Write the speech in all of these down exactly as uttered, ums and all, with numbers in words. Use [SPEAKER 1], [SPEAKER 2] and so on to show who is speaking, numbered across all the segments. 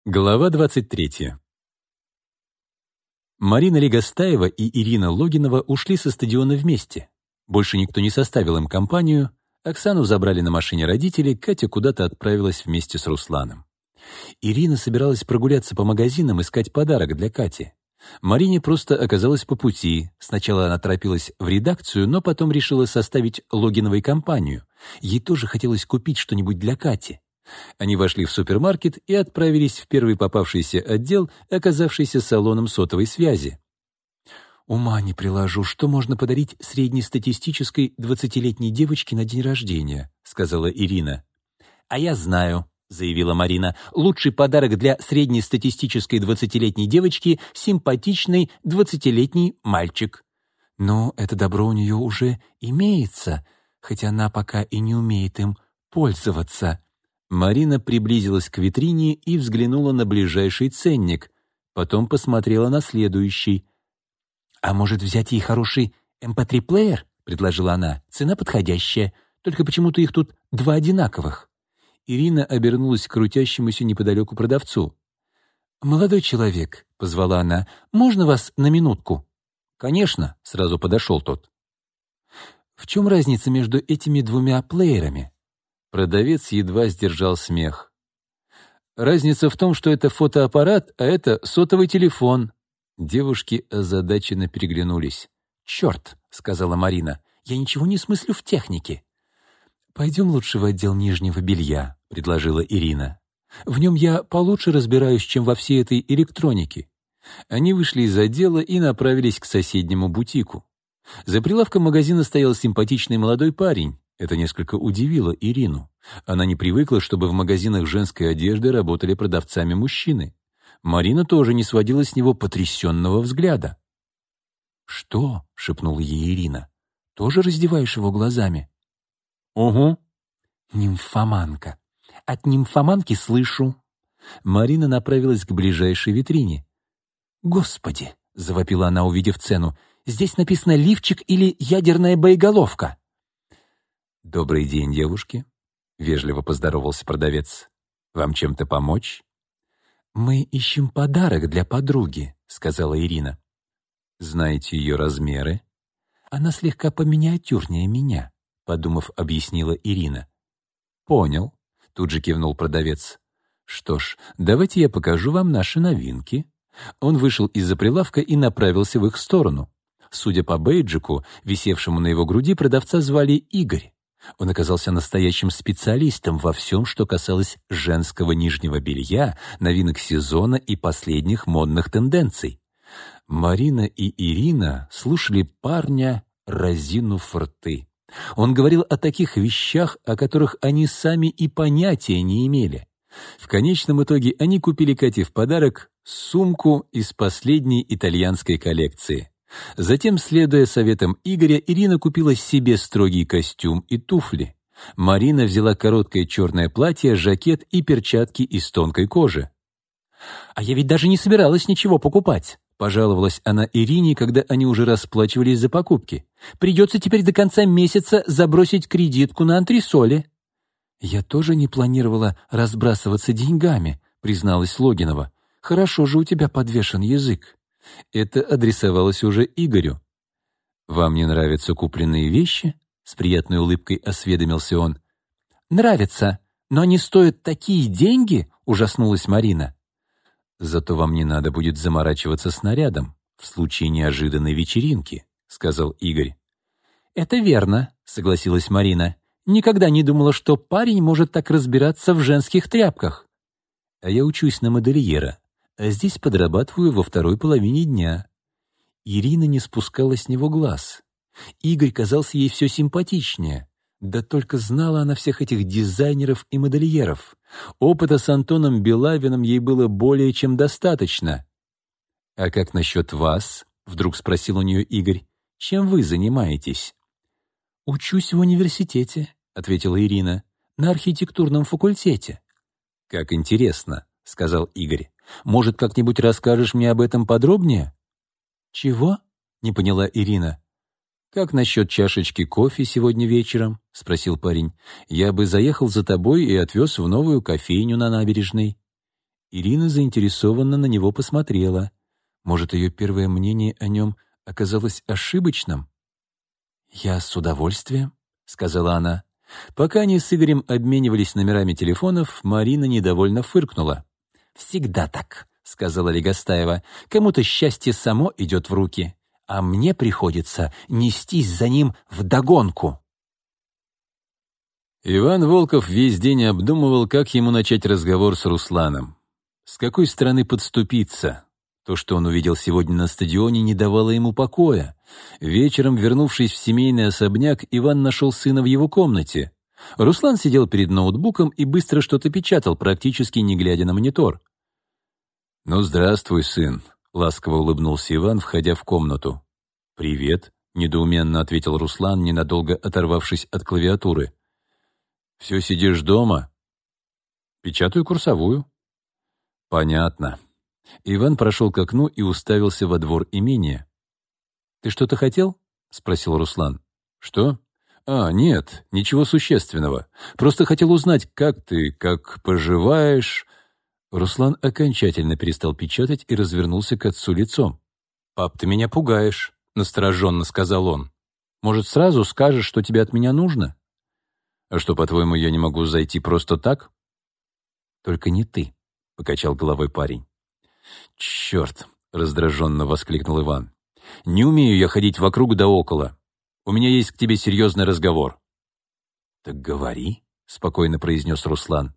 [SPEAKER 1] Глава двадцать третья. Марина Легостаева и Ирина Логинова ушли со стадиона вместе. Больше никто не составил им компанию. Оксану забрали на машине родители, Катя куда-то отправилась вместе с Русланом. Ирина собиралась прогуляться по магазинам, искать подарок для Кати. Марине просто оказалось по пути. Сначала она торопилась в редакцию, но потом решила составить Логиновой компанию. Ей тоже хотелось купить что-нибудь для Кати. Они вошли в супермаркет и отправились в первый попавшийся отдел, оказавшийся салоном сотовой связи. «Ума не приложу, что можно подарить среднестатистической двадцатилетней девочке на день рождения», — сказала Ирина. «А я знаю», — заявила Марина, «лучший подарок для среднестатистической двадцатилетней девочки — симпатичный двадцатилетний мальчик». «Но это добро у нее уже имеется, хотя она пока и не умеет им пользоваться». Марина приблизилась к витрине и взглянула на ближайший ценник, потом посмотрела на следующий. «А может, взять ей хороший эм пэ три-плеер?» — предложила она. «Цена подходящая, только почему-то их тут два одинаковых». Ирина обернулась к крутящемуся неподалеку продавцу. «Молодой человек», — позвала она, — «можно вас на минутку?» «Конечно», — сразу подошел тот. «В чем разница между этими двумя плеерами?» Продавец едва сдержал смех. «Разница в том, что это фотоаппарат, а это сотовый телефон». Девушки озадаченно переглянулись. «Черт», — сказала Марина, — «я ничего не смыслю в технике». «Пойдем лучше в отдел нижнего белья», — предложила Ирина. «В нем я получше разбираюсь, чем во всей этой электронике». Они вышли из отдела и направились к соседнему бутику. За прилавком магазина стоял симпатичный молодой парень. Это несколько удивило Ирину. Она не привыкла, чтобы в магазинах женской одежды работали продавцами мужчины. Марина тоже не сводила с него потрясенного взгляда. «Что?» — шепнула ей Ирина. «Тоже раздеваешь его глазами?» «Угу». «Нимфоманка. От нимфоманки слышу». Марина направилась к ближайшей витрине. «Господи!» — завопила она, увидев цену. «Здесь написано лифчик или ядерная боеголовка». «Добрый день, девушки», — вежливо поздоровался продавец. «Вам чем-то помочь?» «Мы ищем подарок для подруги», — сказала Ирина. «Знаете ее размеры?» «Она слегка поминиатюрнее меня», — подумав, объяснила Ирина. «Понял», — тут же кивнул продавец. «Что ж, давайте я покажу вам наши новинки». Он вышел из-за прилавка и направился в их сторону. Судя по бейджику, висевшему на его груди, продавца звали Игорь. Он оказался настоящим специалистом во всем, что касалось женского нижнего белья, новинок сезона и последних модных тенденций. Марина и Ирина слушали парня, разинув рты. Он говорил о таких вещах, о которых они сами и понятия не имели. В конечном итоге они купили Кате в подарок сумку из последней итальянской коллекции. Затем, следуя советам Игоря, Ирина купила себе строгий костюм и туфли. Марина взяла короткое черное платье, жакет и перчатки из тонкой кожи. «А я ведь даже не собиралась ничего покупать», — пожаловалась она Ирине, когда они уже расплачивались за покупки. «Придется теперь до конца месяца забросить кредитку на антресоли». «Я тоже не планировала разбрасываться деньгами», — призналась Логинова. «Хорошо же у тебя подвешен язык». Это адресовалось уже Игорю. «Вам не нравятся купленные вещи?» — с приятной улыбкой осведомился он. «Нравятся, но они стоят такие деньги!» — ужаснулась Марина. «Зато вам не надо будет заморачиваться снарядом в случае неожиданной вечеринки», — сказал Игорь. «Это верно», — согласилась Марина. «Никогда не думала, что парень может так разбираться в женских тряпках». «А я учусь на модельера. А здесь подрабатываю во второй половине дня». Ирина не спускала с него глаз. Игорь казался ей все симпатичнее. Да только знала она всех этих дизайнеров и модельеров. Опыта с Антоном Белавиным ей было более чем достаточно. «А как насчет вас?» — вдруг спросил у нее Игорь. «Чем вы занимаетесь?» «Учусь в университете», — ответила Ирина, — «на архитектурном факультете». «Как интересно», — сказал Игорь. «Может, как-нибудь расскажешь мне об этом подробнее?» «Чего?» — не поняла Ирина. «Как насчет чашечки кофе сегодня вечером?» — спросил парень. «Я бы заехал за тобой и отвез в новую кофейню на набережной». Ирина заинтересованно на него посмотрела. Может, ее первое мнение о нем оказалось ошибочным? «Я с удовольствием», — сказала она. Пока они с Игорем обменивались номерами телефонов, Марина недовольно фыркнула. «Всегда так», — сказала Легостаева. «Кому-то счастье само идет в руки, а мне приходится нестись за ним вдогонку». Иван Волков весь день обдумывал, как ему начать разговор с Русланом. С какой стороны подступиться? То, что он увидел сегодня на стадионе, не давало ему покоя. Вечером, вернувшись в семейный особняк, Иван нашел сына в его комнате. Руслан сидел перед ноутбуком и быстро что-то печатал, практически не глядя на монитор. «Ну, здравствуй, сын», — ласково улыбнулся Иван, входя в комнату. «Привет», — недоуменно ответил Руслан, ненадолго оторвавшись от клавиатуры. «Все сидишь дома?» «Печатаю курсовую». «Понятно». Иван прошел к окну и уставился во двор имения. «Ты что-то хотел?» — спросил Руслан. «Что? А, нет, ничего существенного. Просто хотел узнать, как ты, как поживаешь...» Руслан окончательно перестал печатать и развернулся к отцу лицом. «Пап, ты меня пугаешь», — настороженно сказал он. «Может, сразу скажешь, что тебе от меня нужно?» «А что, по-твоему, я не могу зайти просто так?» «Только не ты», — покачал головой парень. «Черт!» — раздраженно воскликнул Иван. «Не умею я ходить вокруг да около. У меня есть к тебе серьезный разговор». «Так говори», — спокойно произнес Руслан.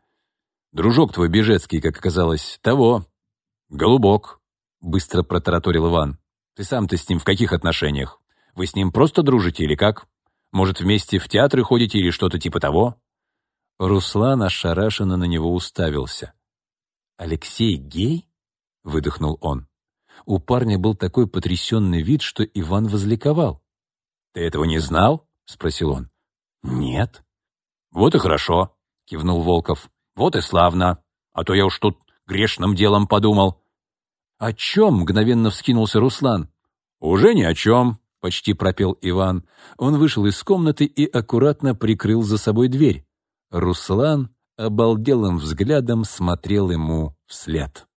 [SPEAKER 1] «Дружок твой Бежецкий, как оказалось, того. Голубок», — быстро протараторил Иван. «Ты сам-то с ним в каких отношениях? Вы с ним просто дружите или как? Может, вместе в театры ходите или что-то типа того?» Руслан ошарашенно на него уставился. «Алексей гей?» — выдохнул он. У парня был такой потрясенный вид, что Иван возликовал. «Ты этого не знал?» — спросил он. «Нет». «Вот и хорошо», — кивнул Волков. «Вот и славно. А то я уж тут грешным делом подумал». «О чем?» — мгновенно вскинулся Руслан. «Уже ни о чем», — почти пропел Иван. Он вышел из комнаты и аккуратно прикрыл за собой дверь. Руслан обалделым взглядом смотрел ему вслед.